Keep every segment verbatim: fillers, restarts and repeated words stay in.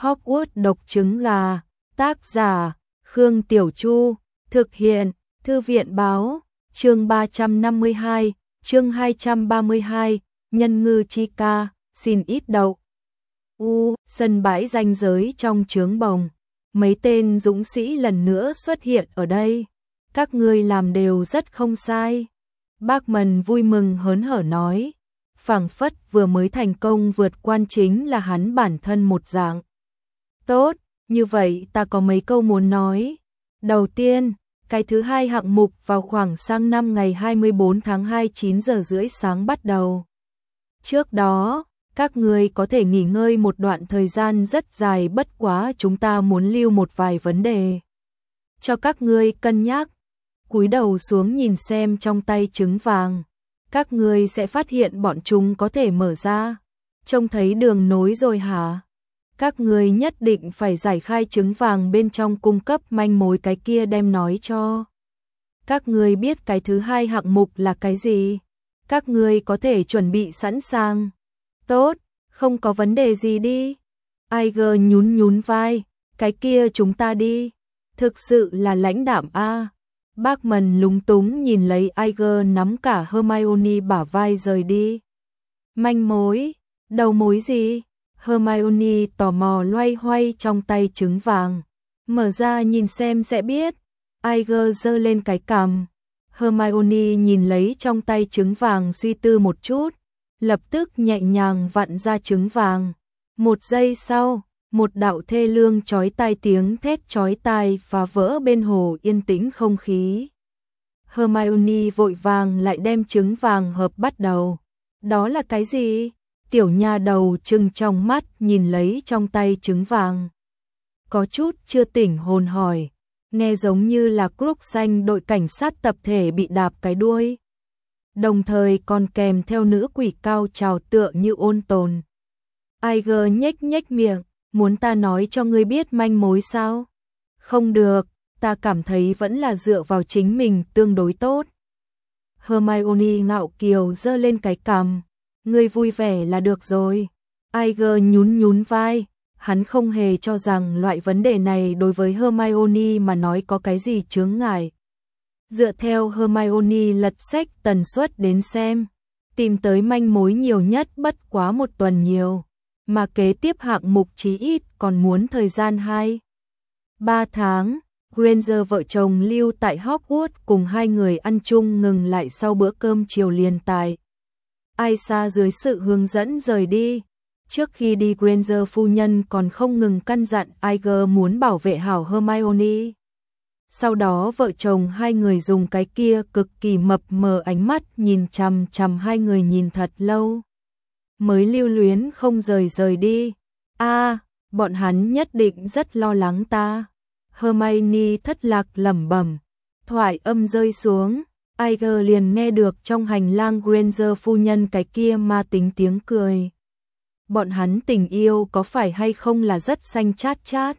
Hogwarts độc trứng gà, tác giả, Khương Tiểu Chu, thực hiện, Thư viện báo, chương ba trăm năm mươi hai, chương hai trăm ba mươi hai, nhân ngư chi ca, xin ít đậu. U, sân bãi ranh giới trong trướng bồng, mấy tên dũng sĩ lần nữa xuất hiện ở đây. Các ngươi làm đều rất không sai. Bachman vui mừng hớn hở nói, phảng phất vừa mới thành công vượt quan chính là hắn bản thân một dạng. Tốt, như vậy ta có mấy câu muốn nói. Đầu tiên, cái thứ hai hạng mục vào khoảng sang năm ngày hai mươi tư tháng hai chín giờ rưỡi sáng bắt đầu. Trước đó, các ngươi có thể nghỉ ngơi một đoạn thời gian rất dài, bất quá chúng ta muốn lưu một vài vấn đề cho các ngươi cân nhắc. Cúi đầu xuống nhìn xem trong tay trứng vàng, các ngươi sẽ phát hiện bọn chúng có thể mở ra. Trông thấy đường nối rồi hả? Các ngươi nhất định phải giải khai trứng vàng bên trong, cung cấp manh mối, cái kia đem nói cho các ngươi biết cái thứ hai hạng mục là cái gì. Các ngươi có thể chuẩn bị sẵn sàng. Tốt, không có vấn đề gì đi. Iger nhún nhún vai, cái kia chúng ta đi. Thực sự là lãnh đạm a. Bachman lúng túng nhìn lấy Iger nắm cả Hermione bả vai rời đi. Manh mối? Đầu mối gì? Hermione tò mò loay hoay trong tay trứng vàng. Mở ra nhìn xem sẽ biết. Iger giơ lên cái cằm. Hermione nhìn lấy trong tay trứng vàng suy tư một chút, lập tức nhẹ nhàng vặn ra trứng vàng. Một giây sau, một đạo thê lương chói tai tiếng thét chói tai phá vỡ bên hồ yên tĩnh không khí. Hermione vội vàng lại đem trứng vàng hợp bắt đầu. Đó là cái gì? Tiểu nha đầu trừng trong mắt nhìn lấy trong tay trứng vàng, có chút chưa tỉnh hồn hỏi, nghe giống như là Crookshanks đội cảnh sát tập thể bị đạp cái đuôi, đồng thời còn kèm theo nữ quỷ cao trào tựa như ôn tồn. Iger nhếch nhếch miệng, muốn ta nói cho ngươi biết manh mối sao? Không được, ta cảm thấy vẫn là dựa vào chính mình tương đối tốt. Hermione ngạo kiều giơ lên cái cằm, ngươi vui vẻ là được rồi. Iger nhún nhún vai, hắn không hề cho rằng loại vấn đề này đối với Hermione mà nói có cái gì chướng ngại. Dựa theo Hermione lật sách tần suất đến xem, tìm tới manh mối nhiều nhất bất quá một tuần nhiều, mà kế tiếp hạng mục chí ít còn muốn thời gian hai ba tháng. Granger vợ chồng lưu tại Hogwarts cùng hai người ăn chung ngừng lại sau bữa cơm chiều liền tại Aisa dưới sự hướng dẫn rời đi. Trước khi đi, Granger phu nhân còn không ngừng căn dặn Iger muốn bảo vệ hảo Hermione. Sau đó vợ chồng hai người dùng cái kia cực kỳ mập mờ ánh mắt nhìn chằm chằm hai người nhìn thật lâu, mới lưu luyến không rời rời đi. A, à, bọn hắn nhất định rất lo lắng ta. Hermione thất lạc lẩm bẩm. Thoại âm rơi xuống, Iger liền nghe được trong hành lang Granger phu nhân cái kia ma tính tiếng cười. Bọn hắn tình yêu có phải hay không là rất xanh chát chát?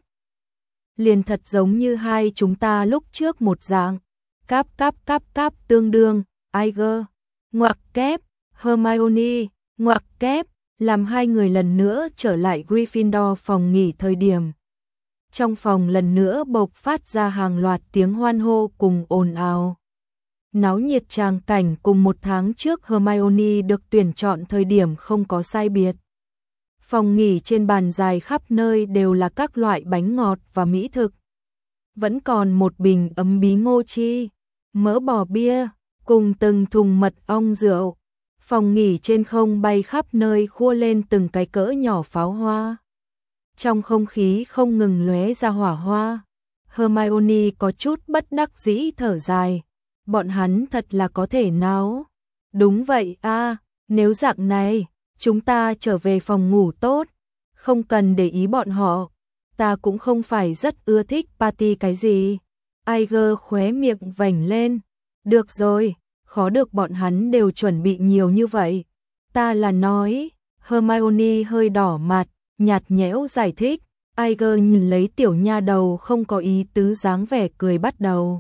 Liền thật giống như hai chúng ta lúc trước một dạng. Cáp cáp cáp cáp tương đương, Iger, ngoặc kép, Hermione, ngoặc kép, làm hai người lần nữa trở lại Gryffindor phòng nghỉ thời điểm. Trong phòng lần nữa bộc phát ra hàng loạt tiếng hoan hô cùng ồn ào. Náo nhiệt tràng cảnh cùng một tháng trước Hermione được tuyển chọn thời điểm không có sai biệt. Phòng nghỉ trên bàn dài khắp nơi đều là các loại bánh ngọt và mỹ thực. Vẫn còn một bình ấm bí ngô chi, mỡ bò bia, cùng từng thùng mật ong rượu. Phòng nghỉ trên không bay khắp nơi khua lên từng cái cỡ nhỏ pháo hoa. Trong không khí không ngừng lóe ra hỏa hoa. Hermione có chút bất đắc dĩ thở dài. Bọn hắn thật là có thể nào? Đúng vậy a, à, nếu dạng này, chúng ta trở về phòng ngủ tốt, không cần để ý bọn họ. Ta cũng không phải rất ưa thích party cái gì. Iger khóe miệng vểnh lên. Được rồi, khó được bọn hắn đều chuẩn bị nhiều như vậy. Ta là nói, Hermione hơi đỏ mặt, nhạt nhẽo giải thích. Iger nhìn lấy tiểu nha đầu không có ý tứ dáng vẻ cười bắt đầu.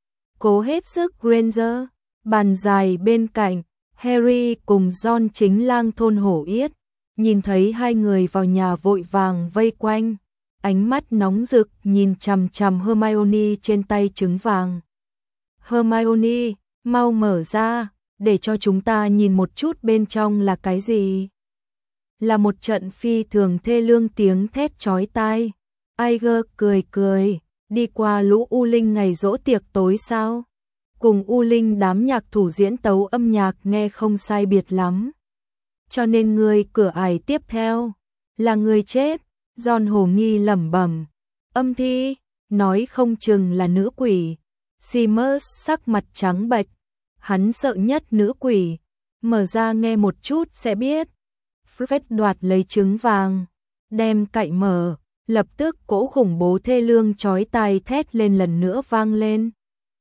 Cố hết sức Granger, bàn dài bên cạnh, Harry cùng Ron chính lang thôn hổ yết, nhìn thấy hai người vào nhà vội vàng vây quanh, ánh mắt nóng rực nhìn chằm chằm Hermione trên tay trứng vàng. Hermione, mau mở ra, để cho chúng ta nhìn một chút bên trong là cái gì. Là một trận phi thường thê lương tiếng thét chói tai. Iger cười cười, đi qua lũ U Linh ngày giỗ tiệc tối sao? Cùng U Linh đám nhạc thủ diễn tấu âm nhạc nghe không sai biệt lắm. Cho nên người cửa ải tiếp theo là người chết. Giòn hồ nghi lẩm bẩm. Âm thi, nói không chừng là nữ quỷ. Seamus sắc mặt trắng bệch, hắn sợ nhất nữ quỷ. Mở ra nghe một chút sẽ biết. Fred đoạt lấy trứng vàng, đem cậy mở, lập tức cỗ khủng bố thê lương chói tai thét lên lần nữa vang lên.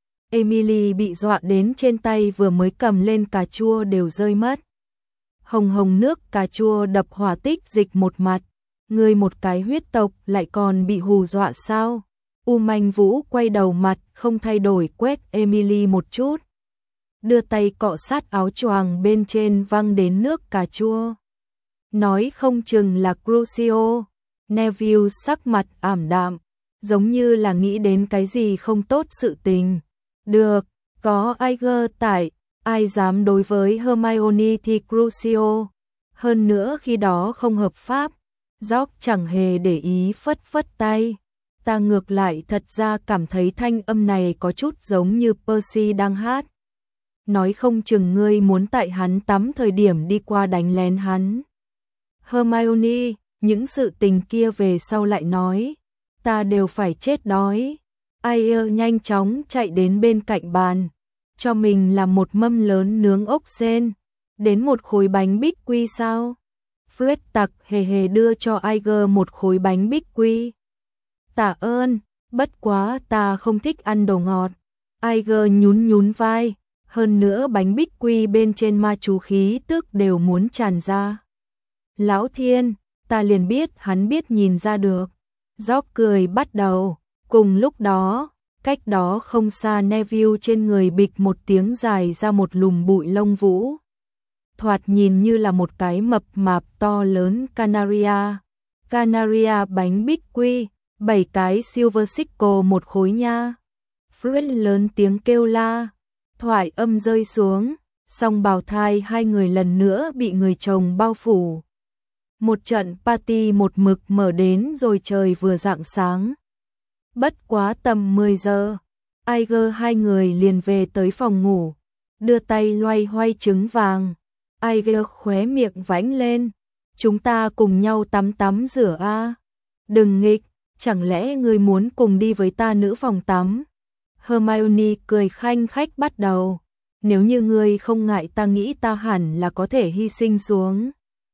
Emily bị dọa đến trên tay vừa mới cầm lên cà chua đều rơi mất. Hồng hồng nước cà chua đập hỏa tích dịch một mặt. Người một cái huyết tộc lại còn bị hù dọa sao? U Manh Vũ quay đầu mặt không thay đổi quét Emily một chút. Đưa tay cọ sát áo choàng bên trên văng đến nước cà chua. Nói không chừng là Crucio. Neville sắc mặt ảm đạm, giống như là nghĩ đến cái gì không tốt sự tình. Được, có Iger tại, ai dám đối với Hermione thì Crucio. Hơn nữa khi đó không hợp pháp. George chẳng hề để ý phất phất tay. Ta ngược lại thật ra cảm thấy thanh âm này có chút giống như Percy đang hát. Nói không chừng ngươi muốn tại hắn tắm thời điểm đi qua đánh lén hắn. Hermione, những sự tình kia về sau lại nói. Ta đều phải chết đói. Ai nhanh chóng chạy đến bên cạnh bàn. Cho mình làm một mâm lớn nướng ốc sên. Đến một khối bánh bích quy sao? Fred tặc hề hề đưa cho Iger một khối bánh bích quy. Tạ ơn, bất quá ta không thích ăn đồ ngọt. Iger nhún nhún vai, hơn nữa bánh bích quy bên trên ma chú khí tức đều muốn tràn ra. Lão Thiên, ta liền biết hắn biết nhìn ra được. George cười bắt đầu, cùng lúc đó, cách đó không xa Neville trên người bịch một tiếng dài ra một lùm bụi lông vũ. Thoạt nhìn như là một cái mập mạp to lớn Canaria. Canaria bánh bích quy, bảy cái Silver Sickle một khối nha. Fred lớn tiếng kêu la, thoại âm rơi xuống, song bào thai hai người lần nữa bị người chồng bao phủ. Một trận party một mực mở đến rồi trời vừa rạng sáng. Bất quá tầm mười giờ, Iger hai người liền về tới phòng ngủ, đưa tay loay hoay trứng vàng. Iger khóe miệng vãnh lên, chúng ta cùng nhau tắm tắm rửa a. Đừng nghịch, chẳng lẽ ngươi muốn cùng đi với ta nữ phòng tắm? Hermione cười khanh khách bắt đầu, nếu như ngươi không ngại ta nghĩ ta hẳn là có thể hy sinh xuống.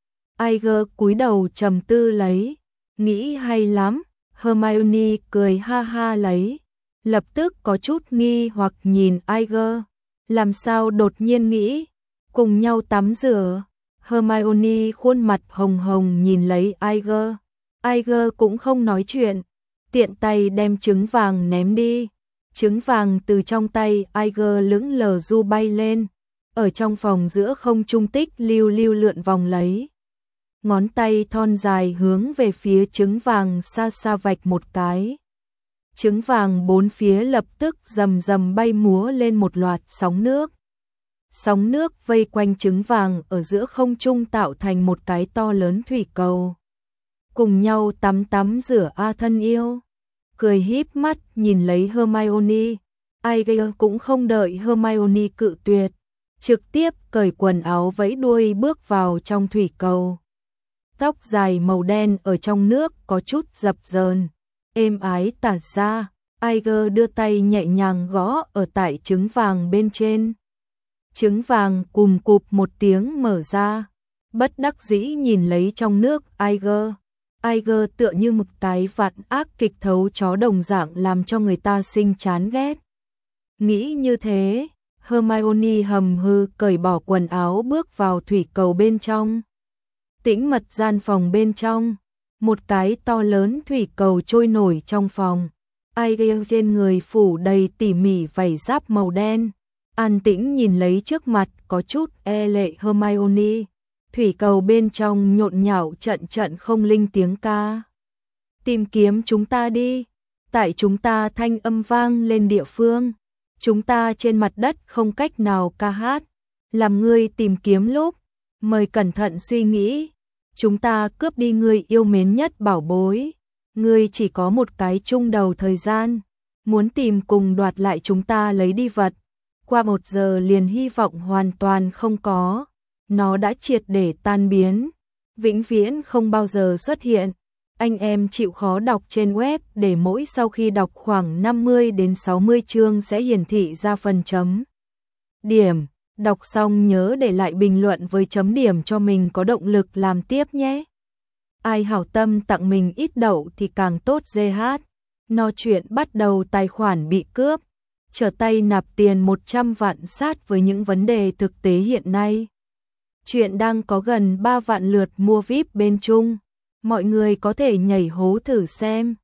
Iger cúi đầu trầm tư lấy, nghĩ hay lắm. Hermione cười ha ha lấy, lập tức có chút nghi hoặc nhìn Iger, làm sao đột nhiên nghĩ cùng nhau tắm rửa. Hermione khuôn mặt hồng hồng nhìn lấy Iger. Iger cũng không nói chuyện, tiện tay đem trứng vàng ném đi. Trứng vàng từ trong tay Iger lững lờ du bay lên, ở trong phòng giữa không trung tích lưu lưu lượn vòng lấy. Ngón tay thon dài hướng về phía trứng vàng xa xa vạch một cái. Trứng vàng bốn phía lập tức rầm rầm bay múa lên một loạt sóng nước. Sóng nước vây quanh trứng vàng ở giữa không trung tạo thành một cái to lớn thủy cầu. Cùng nhau tắm tắm rửa a thân yêu. Cười híp mắt nhìn lấy Hermione. Iger cũng không đợi Hermione cự tuyệt, trực tiếp cởi quần áo vẫy đuôi bước vào trong thủy cầu. Tóc dài màu đen ở trong nước có chút dập dờn, êm ái tản ra. Iger đưa tay nhẹ nhàng gõ ở tại trứng vàng bên trên. Trứng vàng cùm cụp một tiếng mở ra, bất đắc dĩ nhìn lấy trong nước Iger. Iger tựa như một cái vạn ác kịch thấu chó đồng dạng làm cho người ta sinh chán ghét. Nghĩ như thế, Hermione hầm hư cởi bỏ quần áo bước vào thủy cầu bên trong. Tĩnh mật gian phòng bên trong, một cái to lớn thủy cầu trôi nổi trong phòng. Iger trên người phủ đầy tỉ mỉ vảy giáp màu đen, an tĩnh nhìn lấy trước mặt có chút e lệ Hermione. Thủy cầu bên trong nhộn nhạo trận trận không linh tiếng ca. Tìm kiếm chúng ta đi. Tại chúng ta thanh âm vang lên địa phương. Chúng ta trên mặt đất không cách nào ca hát. Làm ngươi tìm kiếm lúc. Mời cẩn thận suy nghĩ. Chúng ta cướp đi ngươi yêu mến nhất bảo bối. Ngươi chỉ có một cái chung đầu thời gian. Muốn tìm cùng đoạt lại chúng ta lấy đi vật. Qua một giờ liền hy vọng hoàn toàn không có. Nó đã triệt để tan biến. Vĩnh viễn không bao giờ xuất hiện. Anh em chịu khó đọc trên web để mỗi sau khi đọc khoảng năm mươi đến sáu mươi chương sẽ hiển thị ra phần chấm điểm. Đọc xong nhớ để lại bình luận với chấm điểm cho mình có động lực làm tiếp nhé. Ai hảo tâm tặng mình ít đậu thì càng tốt giê hát. No chuyện bắt đầu tài khoản bị cướp. Trở tay nạp tiền một trăm vạn sát với những vấn đề thực tế hiện nay. Chuyện đang có gần ba vạn lượt mua víp bên Trung. Mọi người có thể nhảy hố thử xem.